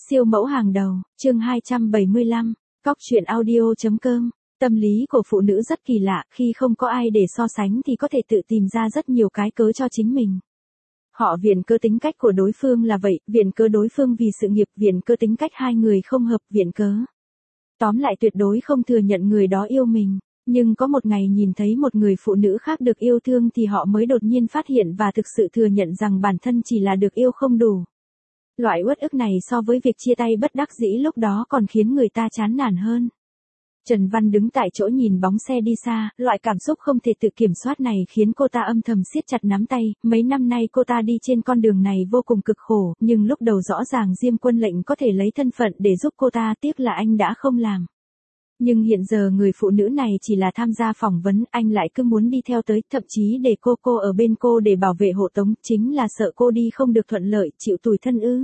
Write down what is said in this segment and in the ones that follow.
Siêu mẫu hàng đầu, chương 275, Cóc truyện audio.com. Tâm lý của phụ nữ rất kỳ lạ, khi không có ai để so sánh thì có thể tự tìm ra rất nhiều cái cớ cho chính mình. Họ viện cớ tính cách của đối phương là vậy, viện cớ đối phương vì sự nghiệp, viện cớ tính cách hai người không hợp, viện cớ. Tóm lại tuyệt đối không thừa nhận người đó yêu mình. Nhưng có một ngày nhìn thấy một người phụ nữ khác được yêu thương thì họ mới đột nhiên phát hiện và thực sự thừa nhận rằng bản thân chỉ là được yêu không đủ. Loại uất ức này so với việc chia tay bất đắc dĩ lúc đó còn khiến người ta chán nản hơn. Trần Văn đứng tại chỗ nhìn bóng xe đi xa, loại cảm xúc không thể tự kiểm soát này khiến cô ta âm thầm siết chặt nắm tay. Mấy năm nay cô ta đi trên con đường này vô cùng cực khổ, nhưng lúc đầu rõ ràng Diêm Quân Lệnh có thể lấy thân phận để giúp cô ta, tiếc là anh đã không làm. Nhưng hiện giờ người phụ nữ này chỉ là tham gia phỏng vấn, anh lại cứ muốn đi theo tới, thậm chí để cô ở bên cô để bảo vệ hộ tống, chính là sợ cô đi không được thuận lợi, chịu tủi thân ư.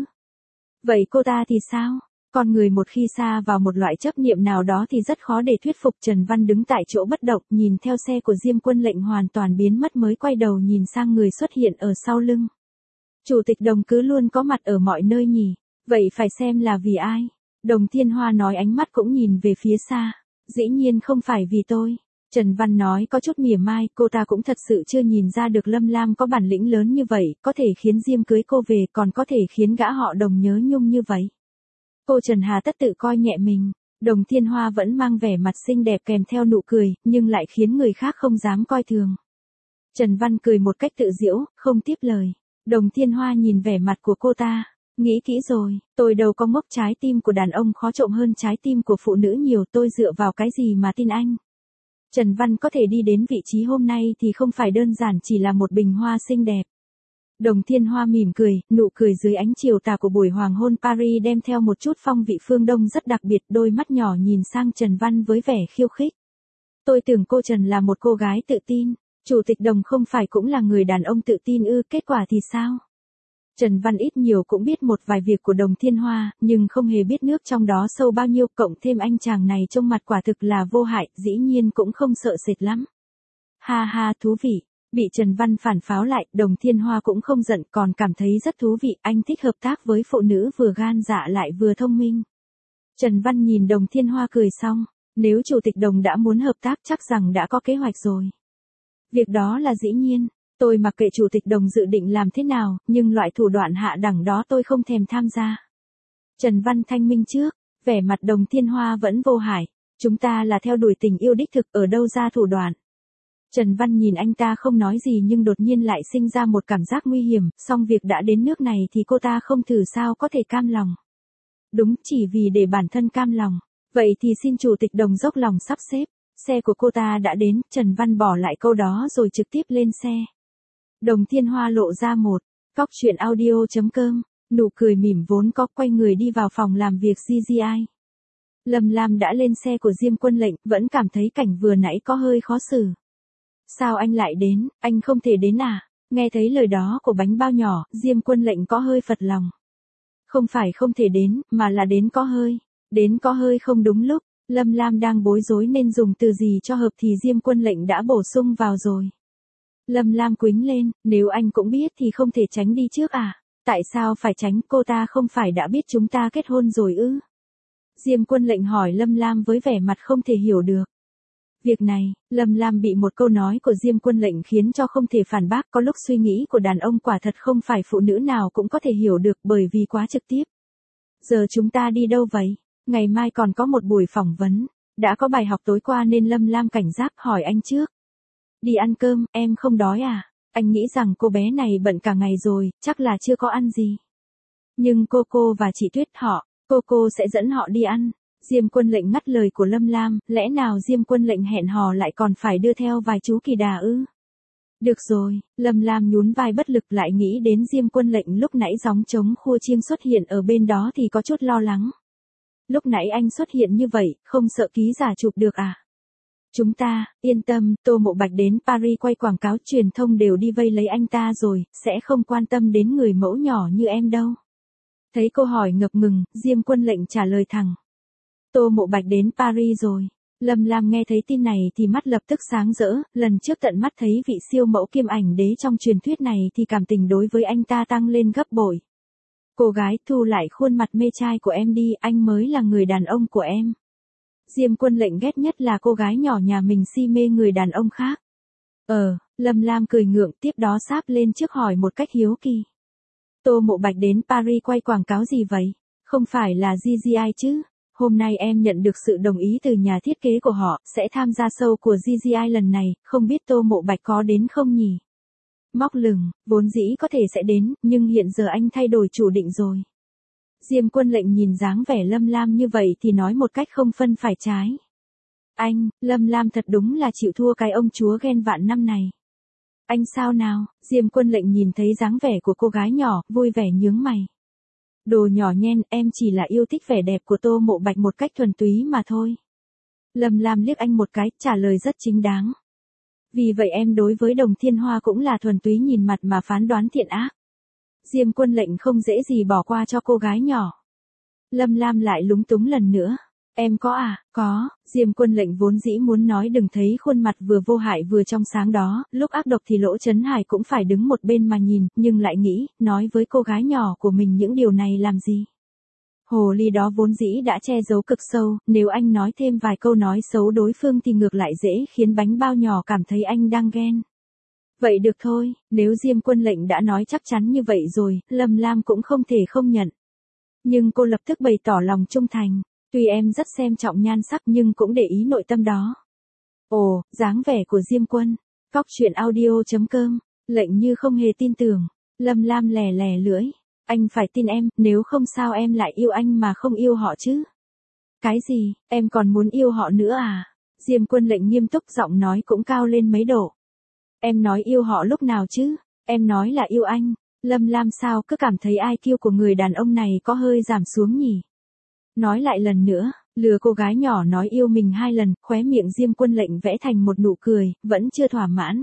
Vậy cô ta thì sao? Con người một khi xa vào một loại chấp niệm nào đó thì rất khó để thuyết phục. Trần Văn đứng tại chỗ bất động, nhìn theo xe của Diêm Quân Lệnh hoàn toàn biến mất mới quay đầu nhìn sang người xuất hiện ở sau lưng. Chủ tịch Đồng cứ luôn có mặt ở mọi nơi nhỉ, vậy phải xem là vì ai? Đồng Thiên Hoa nói, ánh mắt cũng nhìn về phía xa. Dĩ nhiên không phải vì tôi. Trần Văn nói có chút mỉa mai, cô ta cũng thật sự chưa nhìn ra được Lâm Lam có bản lĩnh lớn như vậy, có thể khiến Diêm cưới cô về, còn có thể khiến gã họ Đồng nhớ nhung như vậy. Cô Trần hà tất tự coi nhẹ mình. Đồng Thiên Hoa vẫn mang vẻ mặt xinh đẹp kèm theo nụ cười, nhưng lại khiến người khác không dám coi thường. Trần Văn cười một cách tự giễu, không tiếp lời. Đồng Thiên Hoa nhìn vẻ mặt của cô ta. Nghĩ kỹ rồi, tôi đâu có ngốc, trái tim của đàn ông khó trộm hơn trái tim của phụ nữ nhiều, tôi dựa vào cái gì mà tin anh. Trần Văn có thể đi đến vị trí hôm nay thì không phải đơn giản chỉ là một bình hoa xinh đẹp. Đồng Thiên Hoa mỉm cười, nụ cười dưới ánh chiều tà của buổi hoàng hôn Paris đem theo một chút phong vị phương Đông rất đặc biệt, đôi mắt nhỏ nhìn sang Trần Văn với vẻ khiêu khích. Tôi tưởng cô Trần là một cô gái tự tin, Chủ tịch Đồng không phải cũng là người đàn ông tự tin ư, kết quả thì sao? Trần Văn ít nhiều cũng biết một vài việc của Đồng Thiên Hoa, nhưng không hề biết nước trong đó sâu bao nhiêu, cộng thêm anh chàng này trông mặt quả thực là vô hại, dĩ nhiên cũng không sợ sệt lắm. Ha ha, thú vị. Bị Trần Văn phản pháo lại, Đồng Thiên Hoa cũng không giận, còn cảm thấy rất thú vị, anh thích hợp tác với phụ nữ vừa gan dạ lại vừa thông minh. Trần Văn nhìn Đồng Thiên Hoa cười xong, nếu Chủ tịch Đồng đã muốn hợp tác chắc rằng đã có kế hoạch rồi. Việc đó là dĩ nhiên. Tôi mặc kệ Chủ tịch Đồng dự định làm thế nào, nhưng loại thủ đoạn hạ đẳng đó tôi không thèm tham gia. Trần Văn thanh minh trước, vẻ mặt Đồng Thiên Hoa vẫn vô hại. Chúng ta là theo đuổi tình yêu đích thực, ở đâu ra thủ đoạn. Trần Văn nhìn anh ta không nói gì nhưng đột nhiên lại sinh ra một cảm giác nguy hiểm, song việc đã đến nước này thì cô ta không thử sao có thể cam lòng. Đúng, chỉ vì để bản thân cam lòng. Vậy thì xin Chủ tịch Đồng dốc lòng sắp xếp. Xe của cô ta đã đến, Trần Văn bỏ lại câu đó rồi trực tiếp lên xe. Đồng Thiên Hoa lộ ra một Cóc truyện audio.com, nụ cười mỉm vốn có, quay người đi vào phòng làm việc CGI. Lâm Lam đã lên xe của Diêm Quân Lệnh, vẫn cảm thấy cảnh vừa nãy có hơi khó xử. Sao anh lại đến, anh không thể đến à? Nghe thấy lời đó của bánh bao nhỏ, Diêm Quân Lệnh có hơi phật lòng. Không phải không thể đến, mà là đến có hơi không đúng lúc. Lâm Lam đang bối rối nên dùng từ gì cho hợp thì Diêm Quân Lệnh đã bổ sung vào rồi. Lâm Lam quýnh lên, nếu anh cũng biết thì không thể tránh đi trước à? Tại sao phải tránh, cô ta không phải đã biết chúng ta kết hôn rồi ư? Diêm Quân Lệnh hỏi Lâm Lam với vẻ mặt không thể hiểu được. Việc này, Lâm Lam bị một câu nói của Diêm Quân Lệnh khiến cho không thể phản bác, có lúc suy nghĩ của đàn ông quả thật không phải phụ nữ nào cũng có thể hiểu được bởi vì quá trực tiếp. Giờ chúng ta đi đâu vậy? Ngày mai còn có một buổi phỏng vấn. Đã có bài học tối qua nên Lâm Lam cảnh giác hỏi anh trước. Đi ăn cơm, em không đói à? Anh nghĩ rằng cô bé này bận cả ngày rồi, chắc là chưa có ăn gì. Nhưng cô và chị Tuyết cô sẽ dẫn họ đi ăn. Diêm Quân Lệnh ngắt lời của Lâm Lam, lẽ nào Diêm Quân Lệnh hẹn hò lại còn phải đưa theo vài chú kỳ đà ư? Được rồi, Lâm Lam nhún vai bất lực, lại nghĩ đến Diêm Quân Lệnh lúc nãy gióng trống khua chiêng xuất hiện ở bên đó thì có chút lo lắng. Lúc nãy anh xuất hiện như vậy, không sợ ký giả chụp được à? Chúng ta, yên tâm, Tô Mộ Bạch đến Paris quay quảng cáo, truyền thông đều đi vây lấy anh ta rồi, sẽ không quan tâm đến người mẫu nhỏ như em đâu. Thấy cô hỏi ngập ngừng, Diêm Quân Lệnh trả lời thẳng. Tô Mộ Bạch đến Paris rồi. Lâm Lam nghe thấy tin này thì mắt lập tức sáng rỡ, lần trước tận mắt thấy vị siêu mẫu kiêm ảnh đế trong truyền thuyết này thì cảm tình đối với anh ta tăng lên gấp bội. Cô gái thu lại khuôn mặt mê trai của em đi, anh mới là người đàn ông của em. Diêm Quân Lệnh ghét nhất là cô gái nhỏ nhà mình si mê người đàn ông khác. Lâm Lam cười ngượng, tiếp đó sáp lên trước hỏi một cách hiếu kỳ. Tô Mộ Bạch đến Paris quay quảng cáo gì vậy? Không phải là GGI chứ? Hôm nay em nhận được sự đồng ý từ nhà thiết kế của họ, sẽ tham gia show của GGI lần này, không biết Tô Mộ Bạch có đến không nhỉ? Móc lửng, vốn dĩ có thể sẽ đến, nhưng hiện giờ anh thay đổi chủ định rồi. Diêm Quân Lệnh nhìn dáng vẻ Lâm Lam như vậy thì nói một cách không phân phải trái. Anh, Lâm Lam thật đúng là chịu thua cái ông chúa ghen vạn năm này. Anh sao nào? Diêm Quân Lệnh nhìn thấy dáng vẻ của cô gái nhỏ, vui vẻ nhướng mày. Đồ nhỏ nhen, em chỉ là yêu thích vẻ đẹp của Tô Mộ Bạch một cách thuần túy mà thôi. Lâm Lam liếc anh một cái, trả lời rất chính đáng. Vì vậy em đối với Đồng Thiên Hoa cũng là thuần túy nhìn mặt mà phán đoán thiện ác. Diêm Quân Lệnh không dễ gì bỏ qua cho cô gái nhỏ. Lâm Lam lại lúng túng lần nữa. Em có à? Có. Diêm Quân Lệnh vốn dĩ muốn nói đừng thấy khuôn mặt vừa vô hại vừa trong sáng đó, lúc ác độc thì Lỗ Chấn Hải cũng phải đứng một bên mà nhìn, nhưng lại nghĩ, nói với cô gái nhỏ của mình những điều này làm gì? Hồ ly đó vốn dĩ đã che giấu cực sâu, nếu anh nói thêm vài câu nói xấu đối phương thì ngược lại dễ khiến bánh bao nhỏ cảm thấy anh đang ghen. Vậy được thôi, nếu Diêm Quân Lệnh đã nói chắc chắn như vậy rồi, Lâm Lam cũng không thể không nhận. Nhưng cô lập tức bày tỏ lòng trung thành. Tuy em rất xem trọng nhan sắc nhưng cũng để ý nội tâm đó. Ồ, dáng vẻ của Diêm Quân. Cóc truyện audio.com. Lệnh như không hề tin tưởng. Lâm Lam lè lè lưỡi. Anh phải tin em, nếu không sao em lại yêu anh mà không yêu họ chứ. Cái gì, em còn muốn yêu họ nữa à? Diêm Quân Lệnh nghiêm túc, giọng nói cũng cao lên mấy độ. Em nói yêu họ lúc nào chứ? Em nói là yêu anh. Lâm Lam sao cứ cảm thấy IQ của người đàn ông này có hơi giảm xuống nhỉ? Nói lại lần nữa, lừa cô gái nhỏ nói yêu mình 2 lần, khóe miệng Diêm Quân Lệnh vẽ thành một nụ cười, vẫn chưa thỏa mãn.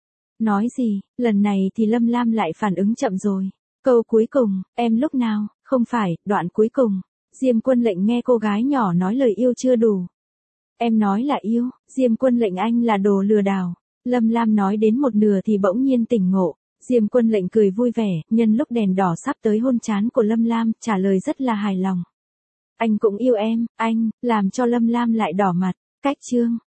Nói gì, lần này thì Lâm Lam lại phản ứng chậm rồi. Câu cuối cùng, em lúc nào, không phải, đoạn cuối cùng. Diêm Quân Lệnh nghe cô gái nhỏ nói lời yêu chưa đủ. Em nói là yêu, Diêm Quân Lệnh anh là đồ lừa đảo. Lâm Lam nói đến một nửa thì bỗng nhiên tỉnh ngộ. Diêm Quân Lệnh cười vui vẻ, nhân lúc đèn đỏ sắp tới hôn trán của Lâm Lam, trả lời rất là hài lòng. Anh cũng yêu em, anh, làm cho Lâm Lam lại đỏ mặt. Cách chương.